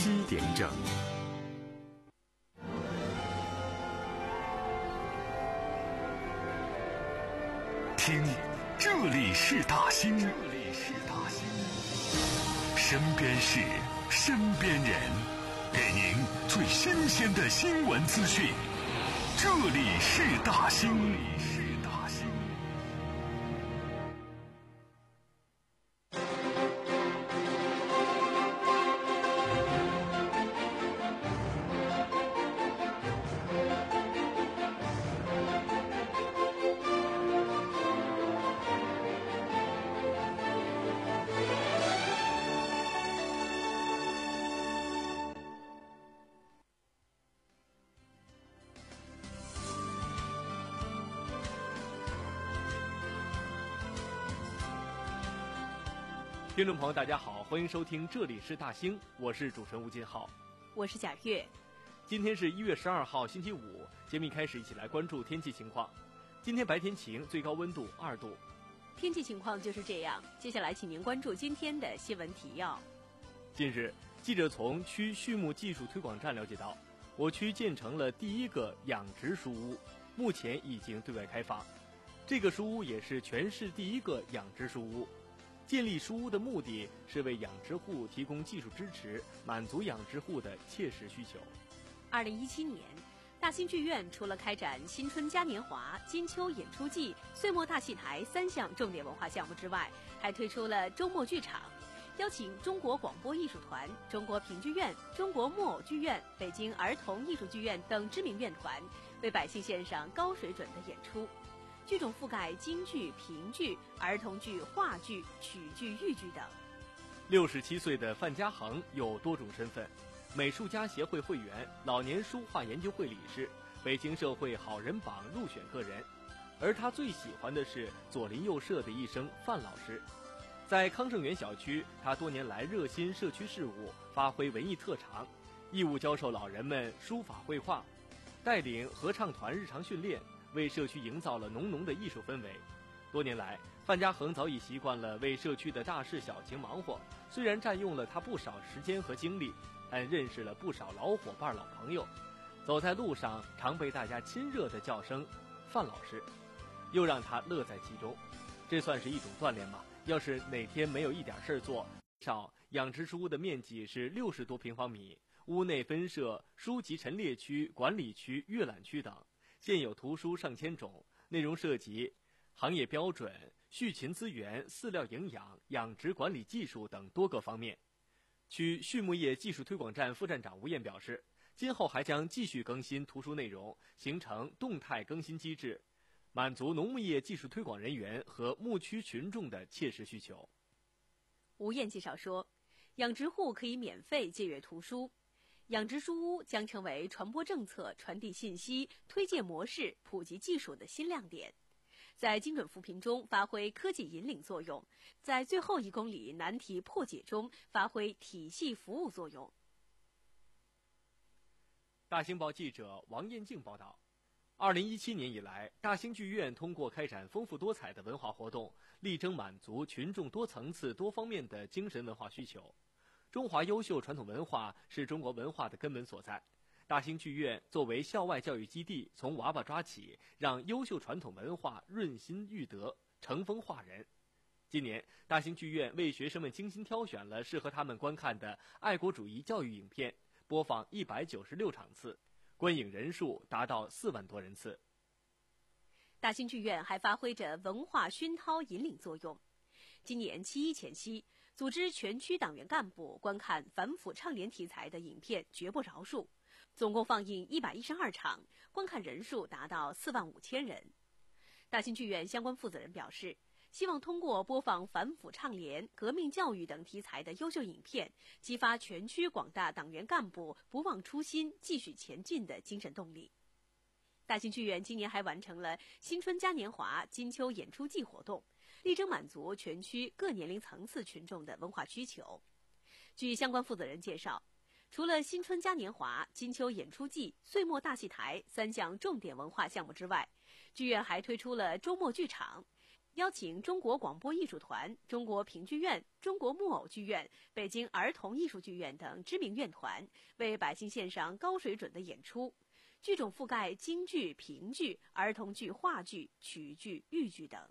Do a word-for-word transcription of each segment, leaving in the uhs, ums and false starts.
七点整。听，这里是大兴，这里是大兴，身边事，身边人，给您最新鲜的新闻资讯。这里是大兴，这里是大兴。 听众朋友大家好，欢迎收听这里是大兴，我是主持人吴金浩， 我是贾月。 今天是一月十二号星期五，节目一开始一起来关注天气情况。今天白天晴，最高温度二度。 天气情况就是这样，接下来请您关注今天的新闻提要。 近日，记者从区畜牧技术推广站了解到，我区建成了第一个养殖书屋，目前已经对外开放。这个书屋也是全市第一个养殖书屋。建立书屋的目的是为养殖户提供技术支持，满足养殖户的切实需求。 二零一七年，大兴剧院除了开展新春嘉年华、金秋演出季、岁末大戏台三项重点文化项目之外，还推出了周末剧场，邀请中国广播艺术团、中国评剧院、中国木偶剧院、北京儿童艺术剧院等知名院团，为百姓献上高水准的演出。剧种覆盖京剧、评剧、儿童剧、话剧、曲剧、豫剧等。 六十七岁的范家恒有多种身份：美术家协会会员、老年书画研究会理事、北京社会好人榜入选个人。而他最喜欢的是左邻右舍的一生范老师。在康盛园小区，他多年来热心社区事务，发挥文艺特长，义务教授老人们书法绘画，带领合唱团日常训练，为社区营造了浓浓的艺术氛围。多年来，范家恒早已习惯了为社区的大事小情忙活，虽然占用了他不少时间和精力，但认识了不少老伙伴老朋友，走在路上常被大家亲热的叫声范老师，又让他乐在其中。这算是一种锻炼吗？要是哪天没有一点事做，少养殖书屋的面积是六十多平方米，屋内分设书籍陈列区、管理区、阅览区等，现有图书上千种，内容涉及行业标准、畜禽资源、饲料营养、养殖管理技术等多个方面。区畜牧业技术推广站副站长吴燕表示，今后还将继续更新图书内容，形成动态更新机制，满足农牧业技术推广人员和牧区群众的切实需求。 吴燕介绍说，养殖户可以免费借阅图书，养殖书屋将成为传播政策、传递信息、推介模式、普及技术的新亮点，在精准扶贫中发挥科技引领作用，在最后一公里难题破解中发挥体系服务作用。 大兴报记者王艳静报道，二零一七年以来，大兴剧院通过开展丰富多彩的文化活动，力争满足群众多层次多方面的精神文化需求。中华优秀传统文化是中国文化的根本所在。大兴剧院作为校外教育基地，从娃娃抓起，让优秀传统文化润心育德、成风化人。今年，大兴剧院为学生们精心挑选了适合他们观看的爱国主义教育影片，播放一百九十六场次，观影人数达到四万多人次。 大兴剧院还发挥着文化熏陶引领作用。今年七一前夕，组织全区党员干部观看反腐倡廉题材的影片绝不饶恕，总共放映一百一十二场，观看人数达到四万五千人。大兴剧院相关负责人表示，希望通过播放反腐倡廉、革命教育等题材的优秀影片，激发全区广大党员干部不忘初心、继续前进的精神动力。大兴剧院今年还完成了新春嘉年华、金秋演出季活动，力争满足全区各年龄层次群众的文化需求。据相关负责人介绍，除了新春嘉年华、金秋演出季、岁末大戏台三项重点文化项目之外，剧院还推出了周末剧场， 邀请中国广播艺术团、中国评剧院、中国木偶剧院、北京儿童艺术剧院等知名院团，为百姓献上高水准的演出。剧种覆盖京剧、评剧、儿童剧、话剧、曲剧、豫剧等。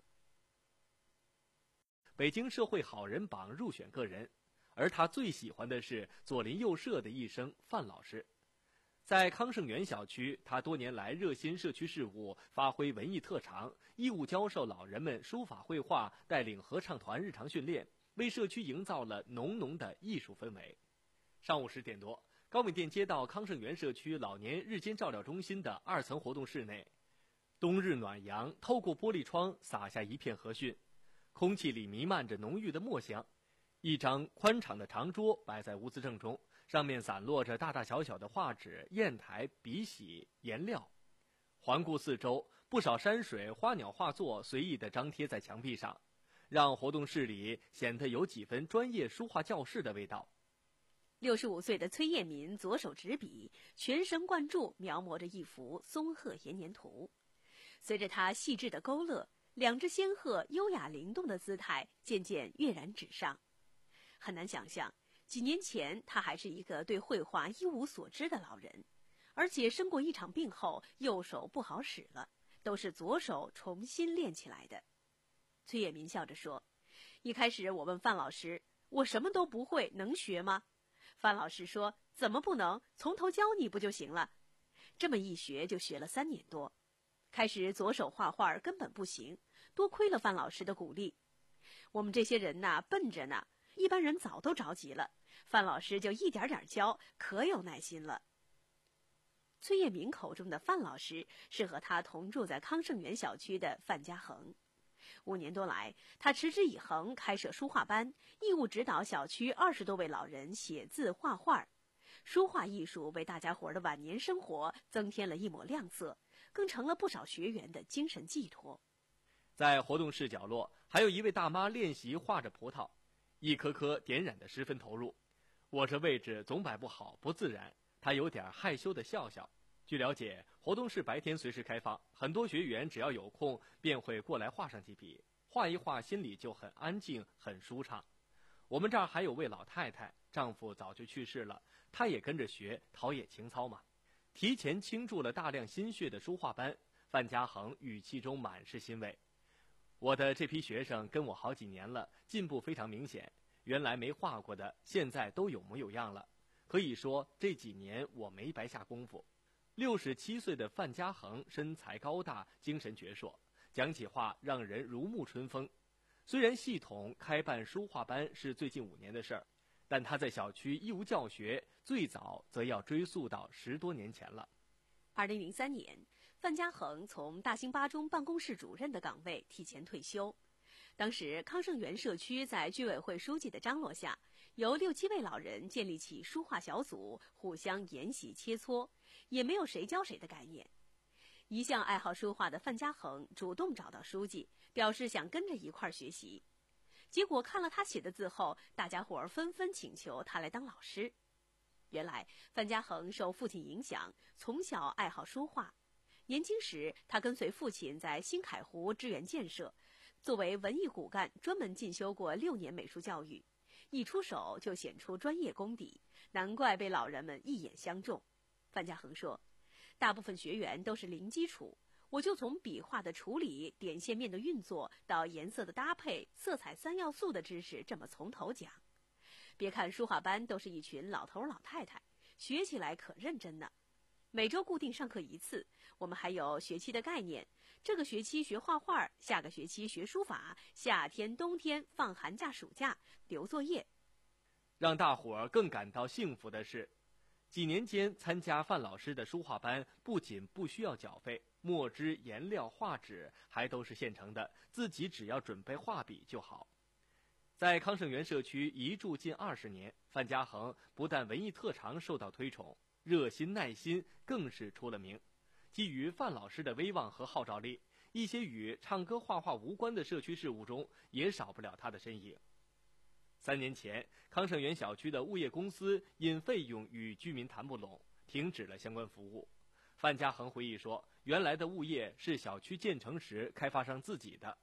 北京社会好人榜入选个人，而他最喜欢的是左邻右舍的一生范老师。在康盛园小区，他多年来热心社区事务，发挥文艺特长，义务教授老人们书法绘画，带领合唱团日常训练，为社区营造了浓浓的艺术氛围。上午十点多，高米店街道康盛园社区老年日间照料中心的二层活动室内，冬日暖阳透过玻璃窗洒下一片和煦，空气里弥漫着浓郁的墨香。一张宽敞的长桌摆在屋子正中，上面散落着大大小小的画纸、砚台、笔洗、颜料。环顾四周，不少山水、花鸟画作随意地张贴在墙壁上，让活动室里显得有几分专业书画教室的味道。 六十五岁的崔业民左手执笔，全神贯注描摹着一幅松鹤延年图。随着他细致的勾勒，两只仙鹤优雅灵动的姿态渐渐跃然纸上。很难想象，几年前他还是一个对绘画一无所知的老人，而且生过一场病后右手不好使了，都是左手重新练起来的。崔业民笑着说，一开始我问范老师，我什么都不会，能学吗？范老师说，怎么不能，从头教你不就行了。这么一学就学了三年多，开始左手画画根本不行，多亏了范老师的鼓励。我们这些人呐，笨着呢，一般人早都着急了，范老师就一点点教，可有耐心了。崔业民口中的范老师是和他同住在康盛园小区的范家恒。五年多来，他持之以恒开设书画班，义务指导小区二十多位老人写字画画。书画艺术为大家伙的晚年生活增添了一抹亮色，更成了不少学员的精神寄托。 在活动室角落，还有一位大妈练习画着葡萄，一颗颗点染得十分投入。我这位置总摆不好，不自然，她有点害羞地笑笑。据了解，活动室白天随时开放，很多学员只要有空便会过来画上几笔，画一画心里就很安静很舒畅。我们这儿还有位老太太，丈夫早就去世了，她也跟着学，陶冶情操嘛。提前倾注了大量心血的书画班，范家恒语气中满是欣慰。我的这批学生跟我好几年了，进步非常明显，原来没画过的现在都有模有样了，可以说这几年我没白下功夫。六十七岁的范家恒身材高大，精神矍铄，讲起话让人如沐春风。虽然系统开办书画班是最近五年的事儿，但他在小区义务教学最早则要追溯到十多年前了。 二零零三年，范家恒从大兴八中办公室主任的岗位提前退休。当时康盛园社区在居委会书记的张罗下，由六七位老人建立起书画小组，互相研习切磋，也没有谁教谁的概念。一向爱好书画的范家恒主动找到书记，表示想跟着一块儿学习。结果看了他写的字后，大家伙儿纷纷请求他来当老师。原来范家恒受父亲影响，从小爱好书画。年轻时，他跟随父亲在新凯湖支援建设，作为文艺骨干，专门进修过六年美术教育，一出手就显出专业功底，难怪被老人们一眼相中。范家恒说，大部分学员都是零基础，我就从笔画的处理、点线面的运作到颜色的搭配、色彩三要素的知识，这么从头讲。别看书画班都是一群老头老太太，学起来可认真呢。每周固定上课一次，我们还有学期的概念，这个学期学画画，下个学期学书法，夏天冬天放寒假暑假留作业。 让大伙儿更感到幸福的是，几年间参加范老师的书画班不仅不需要缴费，墨汁、颜料、画纸还都是现成的，自己只要准备画笔就好。在康盛园社区一住近二十年，范家恒不但文艺特长受到推崇，热心耐心更是出了名。基于范老师的威望和号召力，一些与唱歌画画无关的社区事务中也少不了他的身影。三年前，康盛园小区的物业公司因费用与居民谈不拢，停止了相关服务。范家恒回忆说，原来的物业是小区建成时开发商自己的，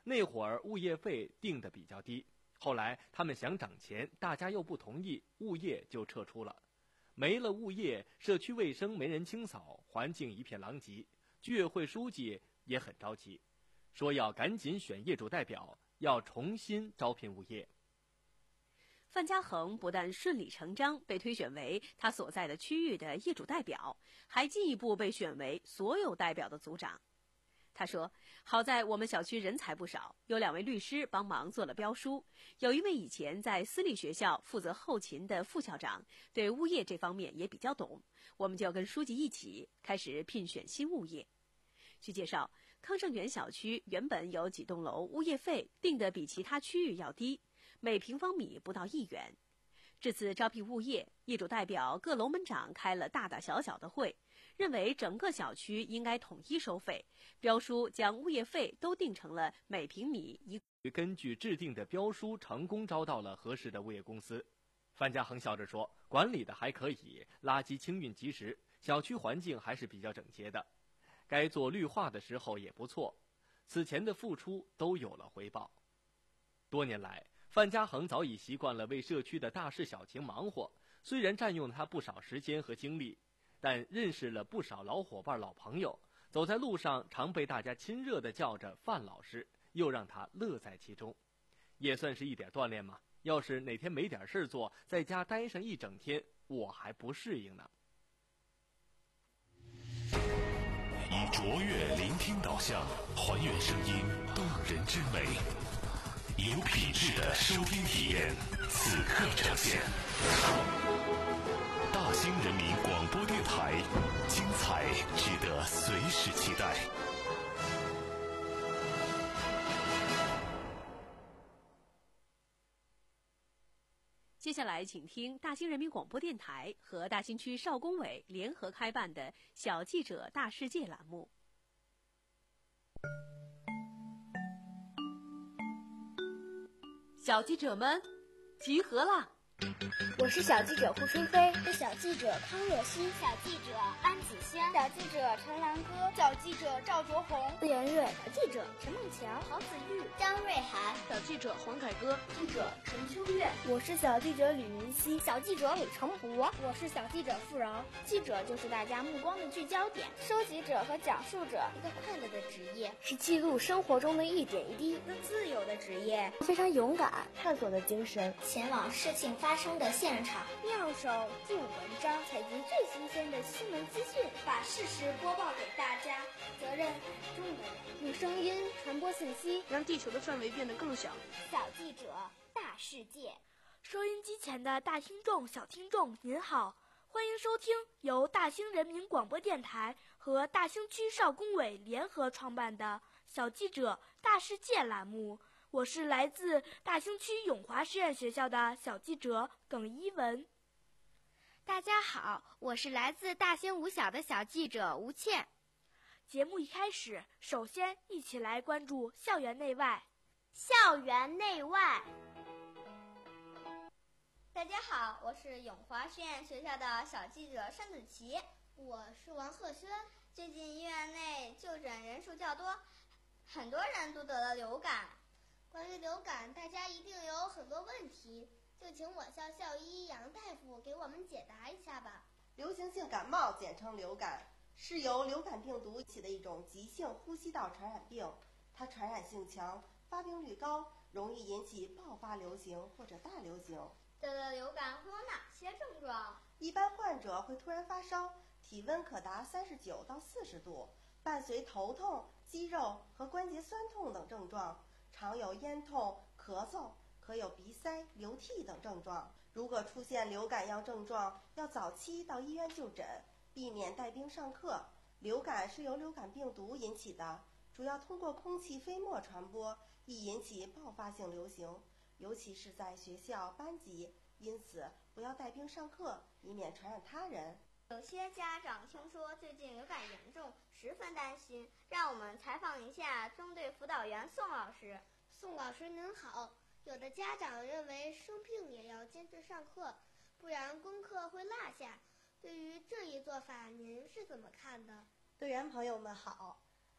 那会儿物业费定得比较低，后来他们想涨钱，大家又不同意，物业就撤出了。没了物业，社区卫生没人清扫，环境一片狼藉。居委会书记也很着急，说要赶紧选业主代表，要重新招聘物业。 范家恒不但顺理成章被推选为他所在的区域的业主代表，还进一步被选为所有代表的组长。他说，好在我们小区人才不少，有两位律师帮忙做了标书，有一位以前在私立学校负责后勤的副校长，对物业这方面也比较懂，我们就跟书记一起开始聘选新物业。据介绍，康盛园小区原本有几栋楼物业费定得比其他区域要低，每平方米不到一元。这次招聘物业，业主代表各楼门长开了大大小小的会，认为整个小区应该统一收费，标书将物业费都定成了每平米一。 根据制定的标书，成功招到了合适的物业公司。范家恒笑着说，管理的还可以，垃圾清运及时，小区环境还是比较整洁的，该做绿化的时候也不错，此前的付出都有了回报。多年来，范家恒早已习惯了为社区的大事小情忙活，虽然占用了他不少时间和精力，但认识了不少老伙伴、老朋友，走在路上常被大家亲热地叫着范老师，又让他乐在其中，也算是一点锻炼嘛。要是哪天没点事做，在家待上一整天，我还不适应呢。 以卓越聆听导向，还原声音动人之美，有品质的收听体验，此刻呈现。大兴人民广播电台，精彩值得随时期待。 接下来请听大兴人民广播电台和大兴区少工委联合开办的小记者大世界栏目。小记者们集合啦！ 我是小记者胡春飞， 是小记者康若曦， 小记者安子轩， 小记者陈兰歌， 小记者赵卓红， tư言瑞， 小记者陈梦强， 郝子玉， 张瑞涵， 小记者黄凯歌， 记者陈秋月， 我是小记者吕云熙， 小记者李成博， 我是小记者付饶。 记者就是大家目光的聚焦点， 收集者和讲述者， 一个快乐的职业， 是记录生活中的一点一滴， 一个自由的职业， 非常勇敢，探索的精神， 前往事情发生的现场， 妙手著文章， 采集最新鲜的新闻资讯， 把事实播报给大家， 责任很重的人， 用声音传播信息， 让地球的范围变得更小。 小记者大世界， 收音机前的大听众、小听众您好，欢迎收听由大兴人民广播电台和大兴区少工委联合创办的小记者大世界栏目。我是来自大兴区永华实验学校的小记者耿一文。 大家好，我是来自大兴五小的小记者吴倩。 节目一开始，首先一起来关注校园内外。 校园内外。 大家好，我是永华实验学校的小记者单子琪。 我是王鹤轩。 最近医院内就诊人数较多，很多人都得了流感。 关于流感，大家一定有很多问题，就请我校校医杨大夫给我们解答一下吧。 流行性感冒简称流感，是由流感病毒引起的一种急性呼吸道传染病，它传染性强，发病率高，容易引起爆发流行或者大流行。 得了流感会有哪些症状？ 一般患者会突然发烧，体温可达三十九到四十度，伴随头痛、肌肉和关节酸痛等症状，常有咽痛、咳嗽，可有鼻塞、流涕等症状。如果出现流感样症状，要早期到医院就诊，避免带病上课。流感是由流感病毒引起的，主要通过空气飞沫传播，易引起爆发性流行，尤其是在学校班级，因此不要带病上课，以免传染他人。 有些家长听说最近流感严重，十分担心，让我们采访一下中队辅导员宋老师。 宋老师您好，有的家长认为生病也要坚持上课，不然功课会落下。对于这一做法，您是怎么看的？ 队员朋友们好，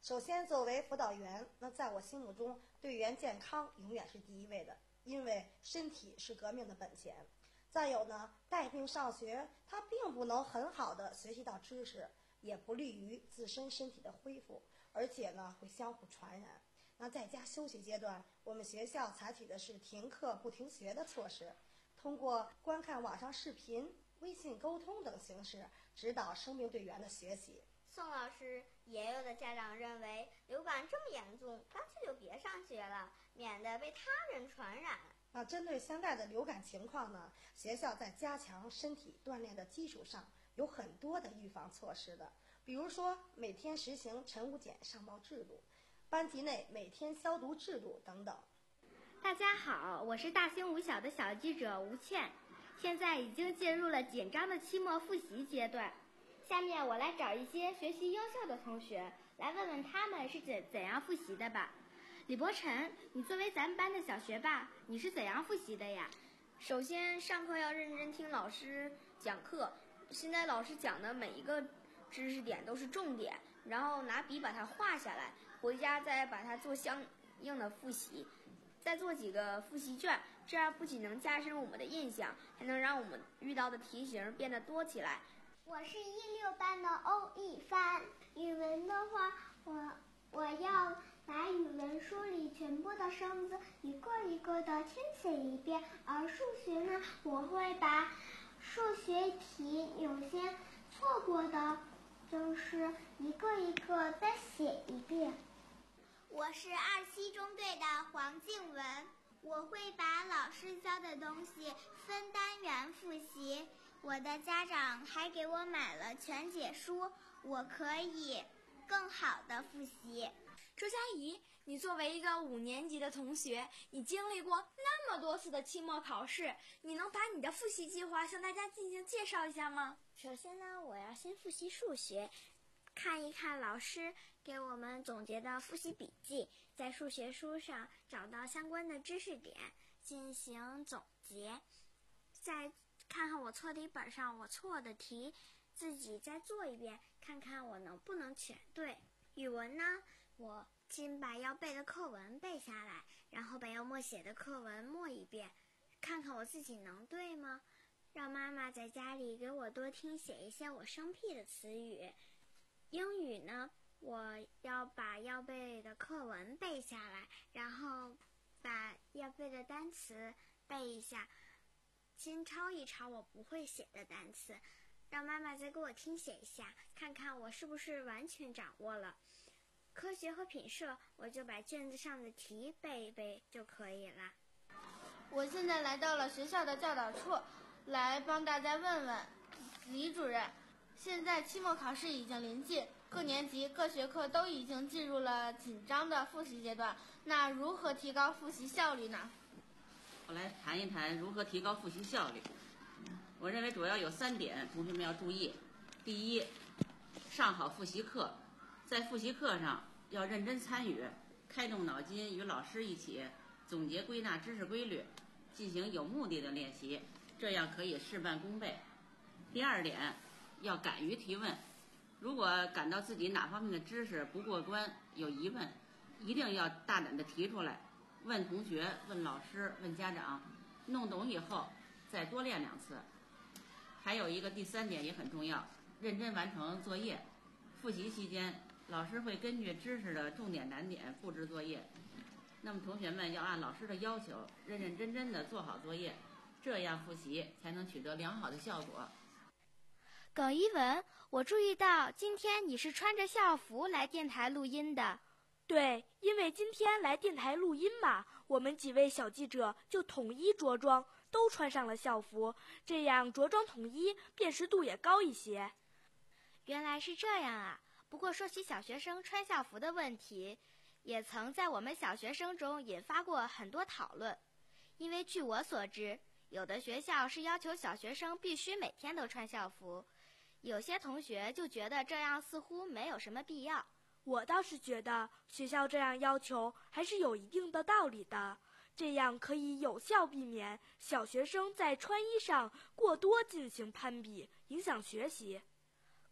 首先，作为辅导员，那在我心目中，队员健康永远是第一位的，因为身体是革命的本钱。再有呢，带病上学，他并不能很好的学习到知识，也不利于自身身体的恢复，而且呢，会相互传染。那在家休息阶段，我们学校采取的是停课不停学的措施，通过观看网上视频、微信沟通等形式，指导生病队员的学习。 宋老师，也有的家长认为流感这么严重，干脆就别上学了，免得被他人传染。 那针对现在的流感情况呢，学校在加强身体锻炼的基础上，有很多的预防措施的，比如说每天实行晨午检上报制度，班级内每天消毒制度等等。 大家好，我是大兴五小的小记者吴倩，现在已经进入了紧张的期末复习阶段。下面我来找一些学习优秀的同学，来问问他们是怎怎样复习的吧。李博晨，你作为咱们班的小学霸，你是怎样复习的呀？ 首先，上课要认真听老师讲课，现在老师讲的每一个知识点都是重点，然后拿笔把它画下来，回家再把它做相应的复习，再做几个复习卷，这样不仅能加深我们的印象，还能让我们遇到的题型变得多起来。 我是一六班的欧一帆，语文的话，我我要把语文书里全部的生字一个一个的听写一遍，而数学呢，我会把数学题有些错过的，就是一个一个再写一遍。 我是二七中队的黄静文，我会把老师教的东西分单元复习。我的家长还给我买了全解书，我可以更好的复习。 周佳怡，你作为一个五年级的同学，你经历过那么多次的期末考试，你能把你的复习计划向大家进行介绍一下吗？ 首先呢，我要先复习数学，看一看老师给我们总结的复习笔记，在数学书上找到相关的知识点进行总结，再看看我错题本上我错的题，自己再做一遍，看看我能不能全对。语文呢，我先把要背的课文背下来，然后把要默写的课文默一遍，看看我自己能对吗？让妈妈在家里给我多听写一些我生僻的词语。英语呢，我要把要背的课文背下来，然后把要背的单词背一下，先抄一抄我不会写的单词，让妈妈再给我听写一下，看看我是不是完全掌握了。科学和品社，我就把卷子上的题背一背就可以了。 我现在来到了学校的教导处，来帮大家问问李主任，现在期末考试已经临近，各年级各学科都已经进入了紧张的复习阶段，那如何提高复习效率呢？ 我来谈一谈如何提高复习效率。我认为主要有三点，同学们要注意。第一，上好复习课，在复习课上要认真参与，开动脑筋，与老师一起总结归纳知识规律，进行有目的的练习，这样可以事半功倍。第二点，要敢于提问，如果感到自己哪方面的知识不过关，有疑问，一定要大胆地提出来，问同学、问老师、问家长，弄懂以后再多练两次。还有一个第三点也很重要，认真完成作业。复习期间，老师会根据知识的重点难点布置作业，那么同学们要按老师的要求，认认真真地做好作业，这样复习才能取得良好的效果。 耿一文，我注意到今天你是穿着校服来电台录音的。 对，因为今天来电台录音嘛，我们几位小记者就统一着装，都穿上了校服，这样着装统一，辨识度也高一些。 原来是这样啊！不过说起小学生穿校服的问题，也曾在我们小学生中引发过很多讨论。因为据我所知，有的学校是要求小学生必须每天都穿校服，有些同学就觉得这样似乎没有什么必要。 我倒是觉得学校这样要求还是有一定的道理的，这样可以有效避免小学生在穿衣上过多进行攀比，影响学习。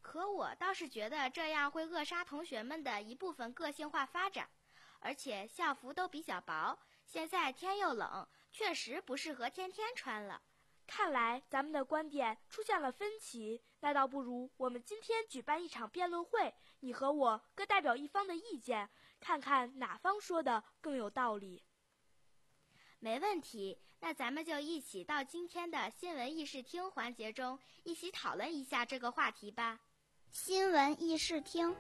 可我倒是觉得这样会扼杀同学们的一部分个性化发展，而且校服都比较薄，现在天又冷，确实不适合天天穿了。 看来咱们的观点出现了分歧，那倒不如我们今天举办一场辩论会，你和我各代表一方的意见，看看哪方说的更有道理。 没问题，那咱们就一起到今天的新闻议事厅环节中，一起讨论一下这个话题吧。 新闻议事厅，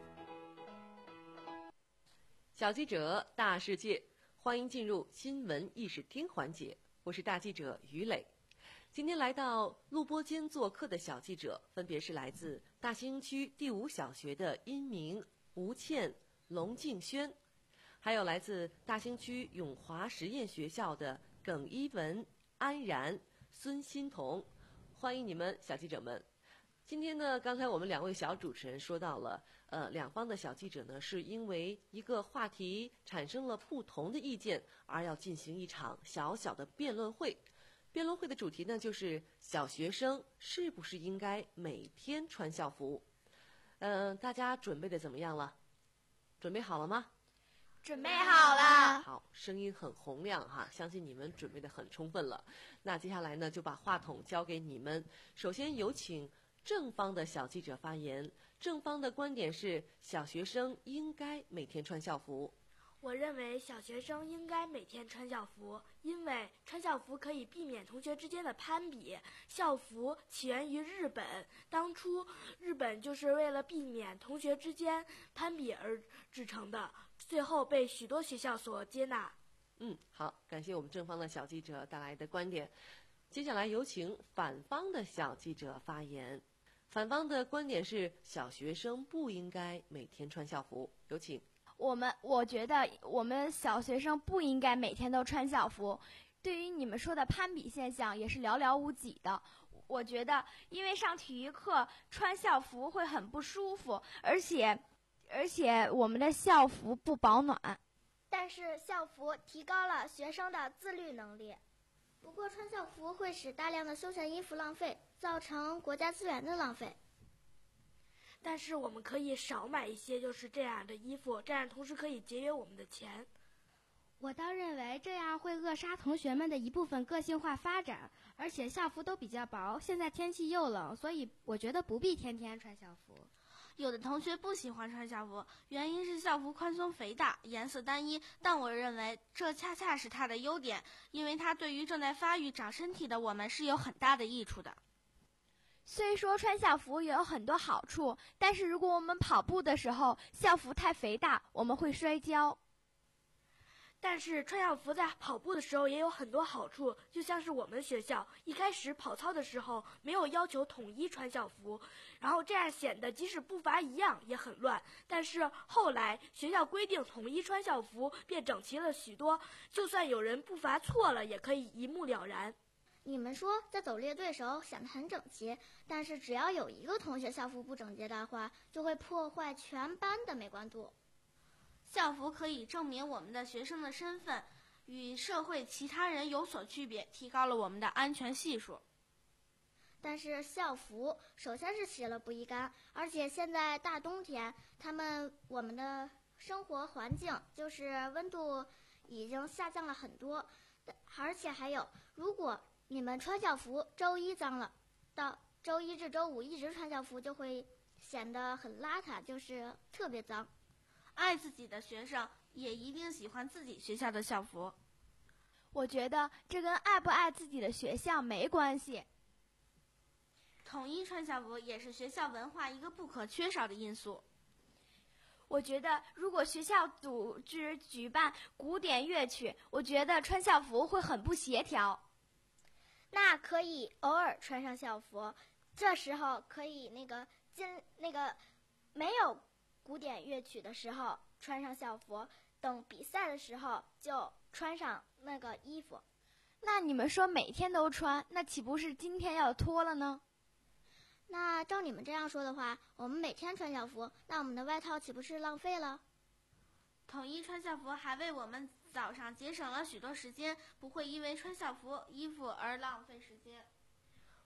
小记者大世界，欢迎进入新闻议事厅环节，我是大记者于磊。今天来到录播间做客的小记者分别是来自大兴区第五小学的殷明、吴倩、龙静轩，还有来自大兴区永华实验学校的耿一文、安然、孙欣彤，欢迎你们小记者们。今天呢，刚才我们两位小主持人说到了，呃，两方的小记者呢，是因为一个话题产生了不同的意见，而要进行一场小小的辩论会。辩论会的主题呢，就是小学生是不是应该每天穿校服？嗯、呃，大家准备的怎么样了？准备好了吗？ 准备好了。 好，声音很洪亮哈，相信你们准备的很充分了。那接下来呢，就把话筒交给你们。首先有请正方的小记者发言。正方的观点是，小学生应该每天穿校服。 我认为小学生应该每天穿校服，因为穿校服可以避免同学之间的攀比。校服起源于日本，当初日本就是为了避免同学之间攀比而制成的，最后被许多学校所接纳。 嗯，好，感谢我们正方的小记者带来的观点。接下来有请反方的小记者发言。反方的观点是，小学生不应该每天穿校服。有请。 我们我觉得我们小学生不应该每天都穿校服。对于你们说的攀比现象，也是寥寥无几的。我觉得，因为上体育课穿校服会很不舒服，而且，而且我们的校服不保暖。 但是校服提高了学生的自律能力。不过穿校服会使大量的休闲衣服浪费，造成国家资源的浪费。 但是我们可以少买一些就是这样的衣服，这样同时可以节约我们的钱。 我倒认为这样会扼杀同学们的一部分个性化发展，而且校服都比较薄，现在天气又冷，所以我觉得不必天天穿校服。 有的同学不喜欢穿校服，原因是校服宽松肥大，颜色单一，但我认为这恰恰是它的优点，因为它对于正在发育长身体的我们是有很大的益处的。 虽说穿校服也有很多好处，但是如果我们跑步的时候校服太肥大，我们会摔跤。 但是穿校服在跑步的时候也有很多好处，就像是我们学校一开始跑操的时候没有要求统一穿校服，然后这样显得即使步伐一样也很乱。但是后来学校规定统一穿校服，便整齐了许多，就算有人步伐错了也可以一目了然。 你们说在走列队时候显得很整齐，但是只要有一个同学校服不整洁的话，就会破坏全班的美观度。 校服可以证明我们的学生的身份，与社会其他人有所区别，提高了我们的安全系数。 但是校服首先是洗了不易干，而且现在大冬天，他们我们的生活环境就是温度已经下降了很多，而且还有，如果你们穿校服周一脏了，到周一至周五一直穿校服就会显得很邋遢，就是特别脏。 爱自己的学生也一定喜欢自己学校的校服。 我觉得这跟爱不爱自己的学校没关系。 统一穿校服也是学校文化一个不可缺少的因素。 我觉得如果学校组织举办古典乐曲，我觉得穿校服会很不协调。 那可以偶尔穿上校服，这时候可以那个进那个没有古典乐曲的时候穿上校服，等比赛的时候就穿上那个衣服。 那你们说每天都穿，那岂不是今天要脱了呢？ 那照你们这样说的话，我们每天穿校服，那我们的外套岂不是浪费了？ 统一穿校服还为我们早上节省了许多时间，不会因为穿校服衣服而浪费时间。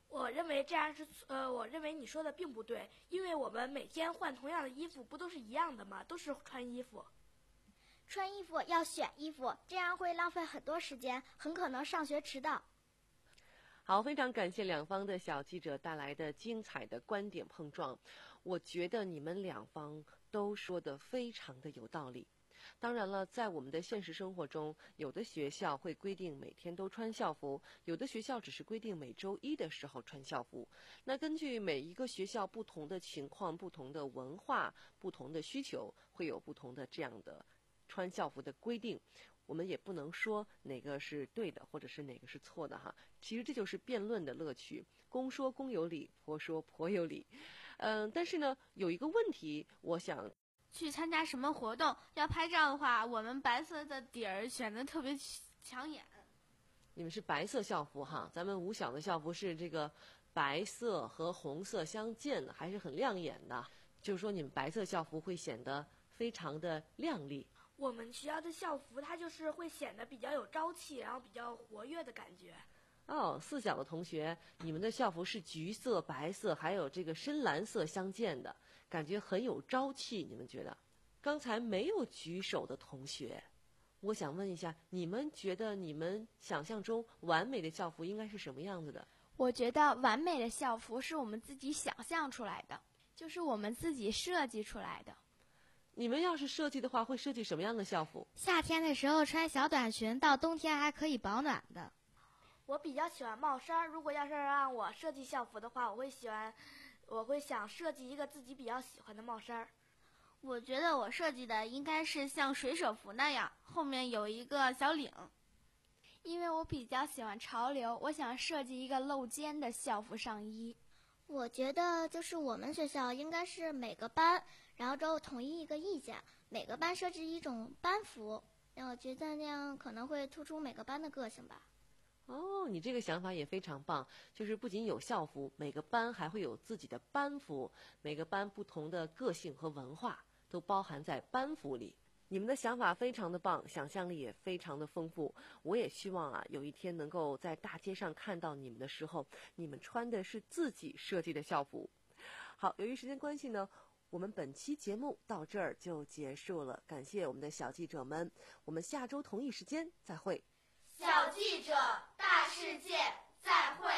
我认为这样是呃，我认为你说的并不对，因为我们每天换同样的衣服，不都是一样的吗？都是穿衣服。 穿衣服要选衣服，这样会浪费很多时间，很可能上学迟到。 好，非常感谢两方的小记者带来的精彩的观点碰撞。我觉得你们两方都说得非常的有道理。当然了，在我们的现实生活中，有的学校会规定每天都穿校服，有的学校只是规定每周一的时候穿校服。那根据每一个学校不同的情况、不同的文化、不同的需求，会有不同的这样的穿校服的规定。我们也不能说哪个是对的，或者是哪个是错的哈。其实这就是辩论的乐趣，公说公有理，婆说婆有理。嗯，但是呢，有一个问题，我想。 去参加什么活动要拍照的话，我们白色的底儿显得特别抢眼。 你们是白色校服哈，咱们五小的校服是这个白色和红色相间的，还是很亮眼的。就是说你们白色校服会显得非常的亮丽。 我们学校的校服它就是会显得比较有朝气，然后比较活跃的感觉。 哦，四小的同学，你们的校服是橘色、白色，还有这个深蓝色相间的，感觉很有朝气。你们觉得？刚才没有举手的同学，我想问一下，你们觉得你们想象中完美的校服应该是什么样子的？ 我觉得完美的校服是我们自己想象出来的，就是我们自己设计出来的。 你们要是设计的话，会设计什么样的校服？ 夏天的时候穿小短裙，到冬天还可以保暖的。 我比较喜欢帽衫，如果要是让我设计校服的话，我会喜欢，我会想设计一个自己比较喜欢的帽衫。 我觉得我设计的应该是像水手服那样，后面有一个小领。 因为我比较喜欢潮流，我想设计一个露肩的校服上衣。 我觉得就是我们学校应该是每个班，然后之后统一一个意见，每个班设置一种班服。我觉得那样可能会突出每个班的个性吧。 哦，你这个想法也非常棒，就是不仅有校服，每个班还会有自己的班服，每个班不同的个性和文化都包含在班服里。你们的想法非常的棒，想象力也非常的丰富。我也希望啊，有一天能够在大街上看到你们的时候，你们穿的是自己设计的校服。好，由于时间关系呢，我们本期节目到这儿就结束了，感谢我们的小记者们，我们下周同一时间再会。 小记者大世界，再会。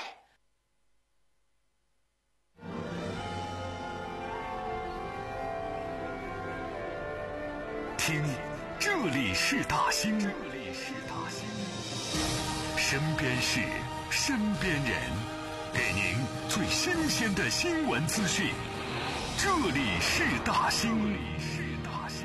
听，这里是大兴，这里是大兴，身边事，身边人，给您最新鲜的新闻资讯。这里是大兴，这里是大兴。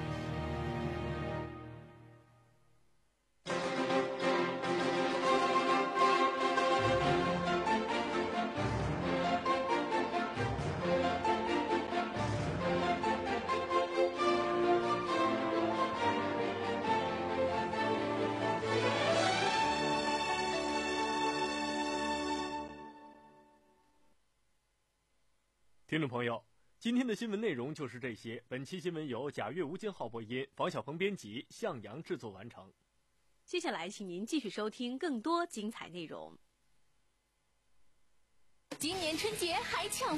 听众朋友，今天的新闻内容就是这些。本期新闻由贾月吴金浩播音，房小鹏编辑，向阳制作完成。 接下来，请您继续收听更多精彩内容。今年春节还抢